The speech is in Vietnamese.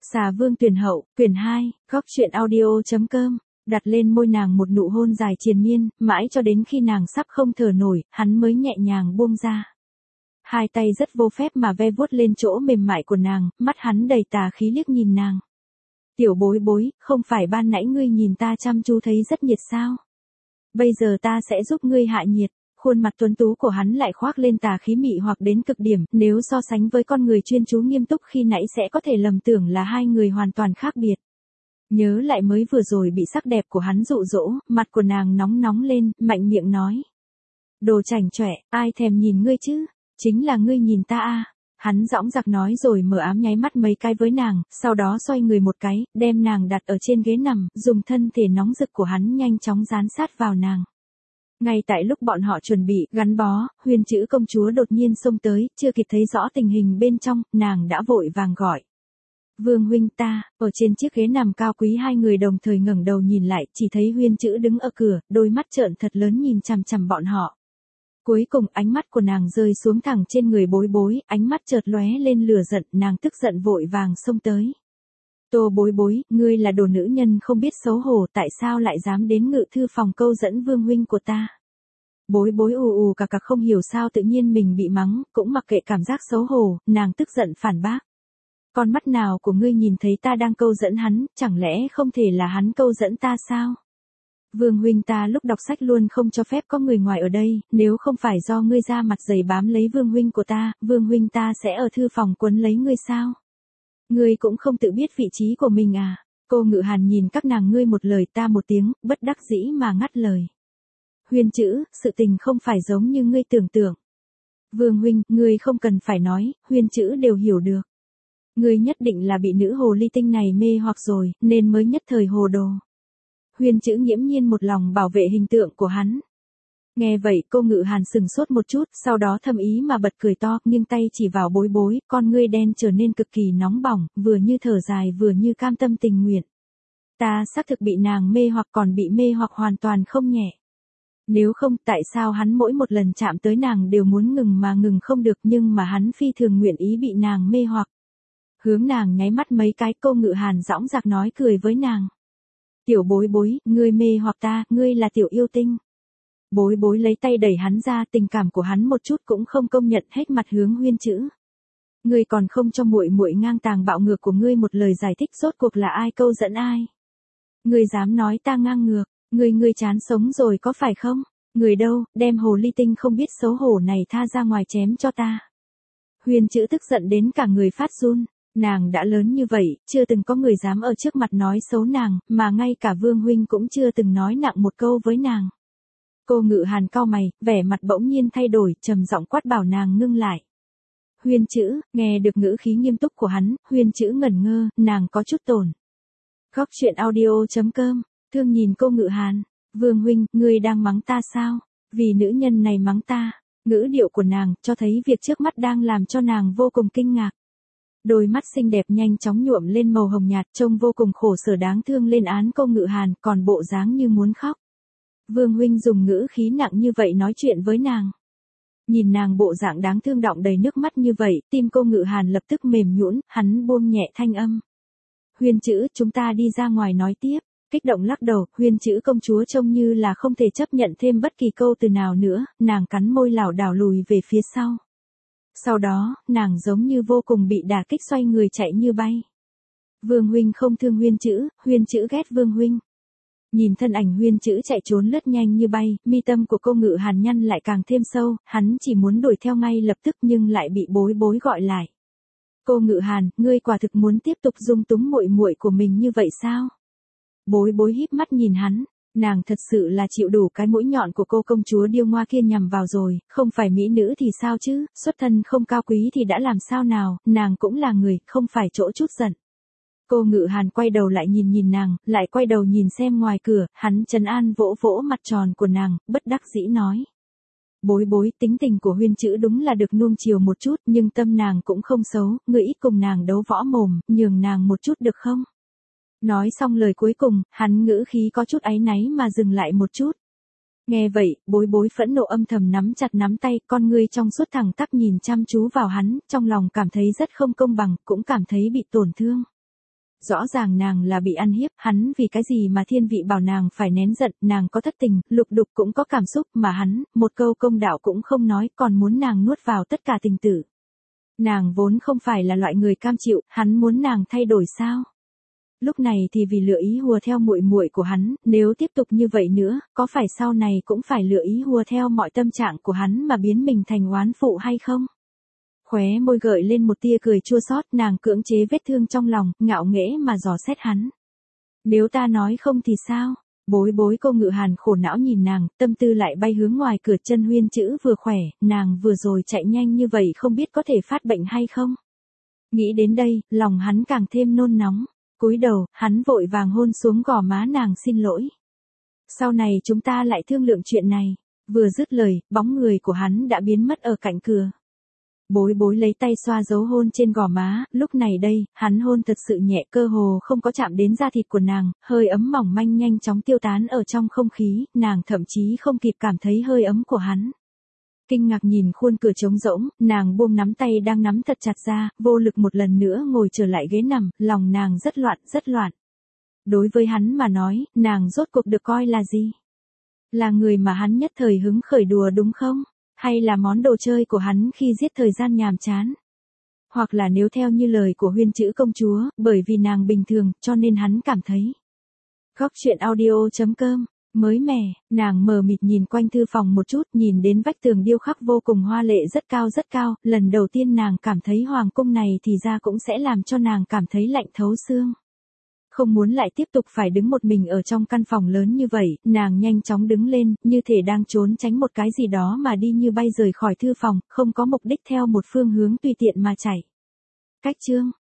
Xà Vương Tuyển Hậu, quyển 2, góc truyện audio.com, đặt lên môi nàng một nụ hôn dài triền miên, mãi cho đến khi nàng sắp không thở nổi, hắn mới nhẹ nhàng buông ra. Hai tay rất vô phép mà ve vuốt lên chỗ mềm mại của nàng, mắt hắn đầy tà khí liếc nhìn nàng. Tiểu bối bối, không phải ban nãy ngươi nhìn ta chăm chú thấy rất nhiệt sao? Bây giờ ta sẽ giúp ngươi hạ nhiệt. Khuôn mặt tuấn tú của hắn lại khoác lên tà khí mị hoặc đến cực điểm, nếu so sánh với con người chuyên chú nghiêm túc khi nãy sẽ có thể lầm tưởng là hai người hoàn toàn khác biệt. Nhớ lại mới vừa rồi bị sắc đẹp của hắn dụ dỗ, mặt của nàng nóng nóng lên, mạnh miệng nói. Đồ chảnh chọe, ai thèm nhìn ngươi chứ? Chính là ngươi nhìn ta à? Hắn dõng dạc nói rồi mở ám nháy mắt mấy cái với nàng, sau đó xoay người một cái, đem nàng đặt ở trên ghế nằm, dùng thân thể nóng rực của hắn nhanh chóng dán sát vào nàng. Ngay tại lúc bọn họ chuẩn bị gắn bó, Huyền Chữ công chúa đột nhiên xông tới, chưa kịp thấy rõ tình hình bên trong, nàng đã vội vàng gọi. Vương huynh ta, ở trên chiếc ghế nằm cao quý hai người đồng thời ngẩng đầu nhìn lại, chỉ thấy Huyền Chữ đứng ở cửa, đôi mắt trợn thật lớn nhìn chằm chằm bọn họ. Cuối cùng ánh mắt của nàng rơi xuống thẳng trên người bối bối, ánh mắt chợt lóe lên lửa giận, nàng tức giận vội vàng xông tới. Tô bối bối, ngươi là đồ nữ nhân không biết xấu hổ, tại sao lại dám đến ngự thư phòng câu dẫn vương huynh của ta? Bối bối ù cà không hiểu sao tự nhiên mình bị mắng, cũng mặc kệ cảm giác xấu hổ, nàng tức giận phản bác. Con mắt nào của ngươi nhìn thấy ta đang câu dẫn hắn, chẳng lẽ không thể là hắn câu dẫn ta sao? Vương huynh ta lúc đọc sách luôn không cho phép có người ngoài ở đây, nếu không phải do ngươi ra mặt dày bám lấy vương huynh của ta, vương huynh ta sẽ ở thư phòng quấn lấy ngươi sao? Ngươi cũng không tự biết vị trí của mình à? Cô Ngự Hàn nhìn các nàng ngươi một lời ta một tiếng, bất đắc dĩ mà ngắt lời. Huyền Chữ, sự tình không phải giống như ngươi tưởng tượng. Vương huynh, ngươi không cần phải nói, Huyền Chữ đều hiểu được. Ngươi nhất định là bị nữ hồ ly tinh này mê hoặc rồi, nên mới nhất thời hồ đồ. Huyền Chữ nghiễm nhiên một lòng bảo vệ hình tượng của hắn. Nghe vậy cô Ngự Hàn sừng sốt một chút, sau đó thầm ý mà bật cười to, nhưng tay chỉ vào bối bối, con ngươi đen trở nên cực kỳ nóng bỏng, vừa như thở dài vừa như cam tâm tình nguyện. Ta xác thực bị nàng mê hoặc còn bị mê hoặc hoàn toàn không nhẹ. Nếu không, tại sao hắn mỗi một lần chạm tới nàng đều muốn ngừng mà ngừng không được, nhưng mà hắn phi thường nguyện ý bị nàng mê hoặc. Hướng nàng nháy mắt mấy cái, cô Ngự Hàn dõng dạc nói cười với nàng. Tiểu bối bối, ngươi mê hoặc ta, ngươi là tiểu yêu tinh. Bối bối lấy tay đẩy hắn ra, tình cảm của hắn một chút cũng không công nhận, hết mặt hướng Huyền Chữ. Ngươi còn không cho muội muội ngang tàng bạo ngược của ngươi một lời giải thích rốt cuộc là ai câu dẫn ai? Ngươi dám nói ta ngang ngược, ngươi chán sống rồi có phải không? Người đâu, đem hồ ly tinh không biết xấu hổ này tha ra ngoài chém cho ta. Huyền Chữ tức giận đến cả người phát run. Nàng đã lớn như vậy, chưa từng có người dám ở trước mặt nói xấu nàng, mà ngay cả Vương huynh cũng chưa từng nói nặng một câu với nàng. Cô Ngự Hàn cau mày, vẻ mặt bỗng nhiên thay đổi, trầm giọng quát bảo nàng ngưng lại. Huyền Chữ, nghe được ngữ khí nghiêm túc của hắn, Huyền Chữ ngẩn ngơ, nàng có chút tổn. Góc truyện audio.com, thương nhìn cô Ngự Hàn. Vương huynh, ngươi đang mắng ta sao? Vì nữ nhân này mắng ta. Ngữ điệu của nàng cho thấy việc trước mắt đang làm cho nàng vô cùng kinh ngạc. Đôi mắt xinh đẹp nhanh chóng nhuộm lên màu hồng nhạt, trông vô cùng khổ sở đáng thương lên án cô Ngự Hàn, còn bộ dáng như muốn khóc. Vương huynh dùng ngữ khí nặng như vậy nói chuyện với nàng. Nhìn nàng bộ dạng đáng thương đọng đầy nước mắt như vậy, tim cô Ngự Hàn lập tức mềm nhũn, hắn buông nhẹ thanh âm. Huyền Chữ, chúng ta đi ra ngoài nói tiếp. Kích động lắc đầu, Huyền Chữ công chúa trông như là không thể chấp nhận thêm bất kỳ câu từ nào nữa, nàng cắn môi lảo đảo lùi về phía sau. Sau đó, nàng giống như vô cùng bị đả kích xoay người chạy như bay. Vương huynh không thương Huyền Chữ ghét Vương huynh. Nhìn thân ảnh Huyền Chữ chạy trốn lướt nhanh như bay, mi tâm của cô Ngự Hàn nhăn lại càng thêm sâu, hắn chỉ muốn đuổi theo ngay lập tức nhưng lại bị bối bối gọi lại. Cô Ngự Hàn, ngươi quả thực muốn tiếp tục dung túng muội muội của mình như vậy sao? Bối bối híp mắt nhìn hắn. Nàng thật sự là chịu đủ cái mũi nhọn của cô công chúa điêu ngoa kia nhằm vào rồi, không phải mỹ nữ thì sao chứ, xuất thân không cao quý thì đã làm sao nào, nàng cũng là người, không phải chỗ chút giận. Cô Ngự Hàn quay đầu lại nhìn nàng, lại quay đầu nhìn xem ngoài cửa, hắn trấn an vỗ vỗ mặt tròn của nàng, bất đắc dĩ nói. Bối bối, tính tình của Huyền Chữ đúng là được nuông chiều một chút, nhưng tâm nàng cũng không xấu, ngươi ít cùng nàng đấu võ mồm, nhường nàng một chút được không? Nói xong lời cuối cùng, hắn ngữ khí có chút áy náy mà dừng lại một chút. Nghe vậy, bối bối phẫn nộ âm thầm nắm chặt nắm tay, con ngươi trong suốt thẳng tắp nhìn chăm chú vào hắn, trong lòng cảm thấy rất không công bằng, cũng cảm thấy bị tổn thương. Rõ ràng nàng là bị ăn hiếp, hắn vì cái gì mà thiên vị bảo nàng phải nén giận, nàng có thất tình, lục đục cũng có cảm xúc mà hắn, một câu công đạo cũng không nói, còn muốn nàng nuốt vào tất cả tình tử. Nàng vốn không phải là loại người cam chịu, hắn muốn nàng thay đổi sao? Lúc này thì vì lựa ý hùa theo muội muội của hắn, nếu tiếp tục như vậy nữa, có phải sau này cũng phải lựa ý hùa theo mọi tâm trạng của hắn mà biến mình thành oán phụ hay không? Khóe môi gợi lên một tia cười chua xót, nàng cưỡng chế vết thương trong lòng, ngạo nghễ mà dò xét hắn. Nếu ta nói không thì sao? Bối bối cô Ngự Hàn khổ não nhìn nàng, tâm tư lại bay hướng ngoài cửa. Chân Huyên chữ vừa khỏe, nàng vừa rồi chạy nhanh như vậy không biết có thể phát bệnh hay không? Nghĩ đến đây, lòng hắn càng thêm nôn nóng. Cúi đầu, hắn vội vàng hôn xuống gò má nàng xin lỗi. Sau này chúng ta lại thương lượng chuyện này. Vừa dứt lời, bóng người của hắn đã biến mất ở cạnh cửa. Bối bối lấy tay xoa dấu hôn trên gò má, lúc này đây, hắn hôn thật sự nhẹ, cơ hồ không có chạm đến da thịt của nàng, hơi ấm mỏng manh nhanh chóng tiêu tán ở trong không khí, nàng thậm chí không kịp cảm thấy hơi ấm của hắn. Kinh ngạc nhìn khuôn cửa trống rỗng, nàng buông nắm tay đang nắm thật chặt ra, vô lực một lần nữa ngồi trở lại ghế nằm, lòng nàng rất loạn, rất loạn. Đối với hắn mà nói, nàng rốt cuộc được coi là gì? Là người mà hắn nhất thời hứng khởi đùa đúng không? Hay là món đồ chơi của hắn khi giết thời gian nhàm chán? Hoặc là nếu theo như lời của Huyên chữ công chúa, bởi vì nàng bình thường, cho nên hắn cảm thấy. Góc truyện audio.com mới mẻ, nàng mờ mịt nhìn quanh thư phòng một chút, nhìn đến vách tường điêu khắc vô cùng hoa lệ rất cao, lần đầu tiên nàng cảm thấy hoàng cung này thì ra cũng sẽ làm cho nàng cảm thấy lạnh thấu xương. Không muốn lại tiếp tục phải đứng một mình ở trong căn phòng lớn như vậy, nàng nhanh chóng đứng lên, như thể đang trốn tránh một cái gì đó mà đi như bay rời khỏi thư phòng, không có mục đích theo một phương hướng tùy tiện mà chạy. Cách chương